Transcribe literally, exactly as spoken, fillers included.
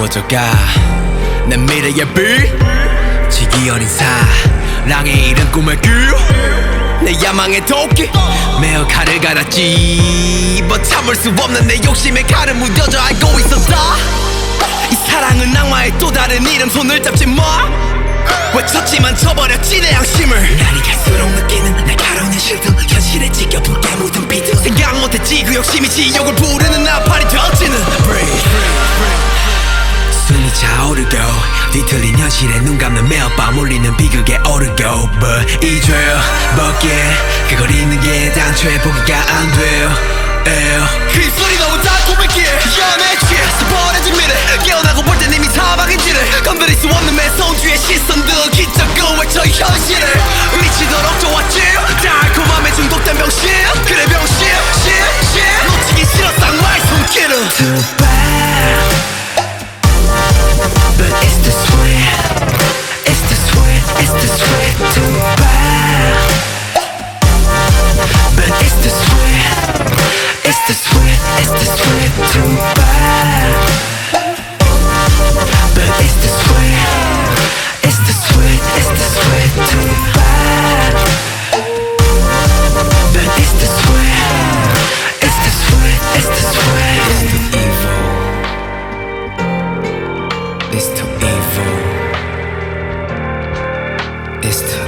꺼져가 내 미래의 빛 지기 어린 사랑의 이른 꿈을 꿀내 야망의 도끼 매어 칼을 갈았지 but 참을 수 없는 내 욕심에 칼을 묻어져 알고 있었다 이 사랑은 악마의 또 다른 이름 손을 잡지 마 외쳤지만 쳐버렸지 내 양심을 날이 갈수록 느끼는 내 가로는 실드 현실에 찢겨 붉게 묻은 비트 생각 못했지 그 욕심이 지옥을 부르는 나팔이 되어지는 Breathe 숨이 차오르고 뒤틀린 현실에 눈 감는 매일 밤 울리는 비극에 오르고 But 이 죄 벗게 그걸 잊는 게 당초에 포기가 안 돼요 그 입술이 너무 달콤했기에 연애 취해 버려진 미래 깨어나고 볼 땐 이미 사방인지를 건드릴 수 없는 매성주의 시선들 기적으로 외쳐 현실을 미치도록 좋았지 달콤함에 중독된 병신 그래 병신 신, 신 놓치기 싫어 쌍화의 손길을 Too bad But it's the sweet It's the sweet It's the sweet Too bad But it's the sweet It's the sweet, it's the sweet, too bad But it's the sweet, it's the sweet, it's the sweet, too bad But it's the sweet, it's the sweet, it's the sweet It's too evil It's too evil It's too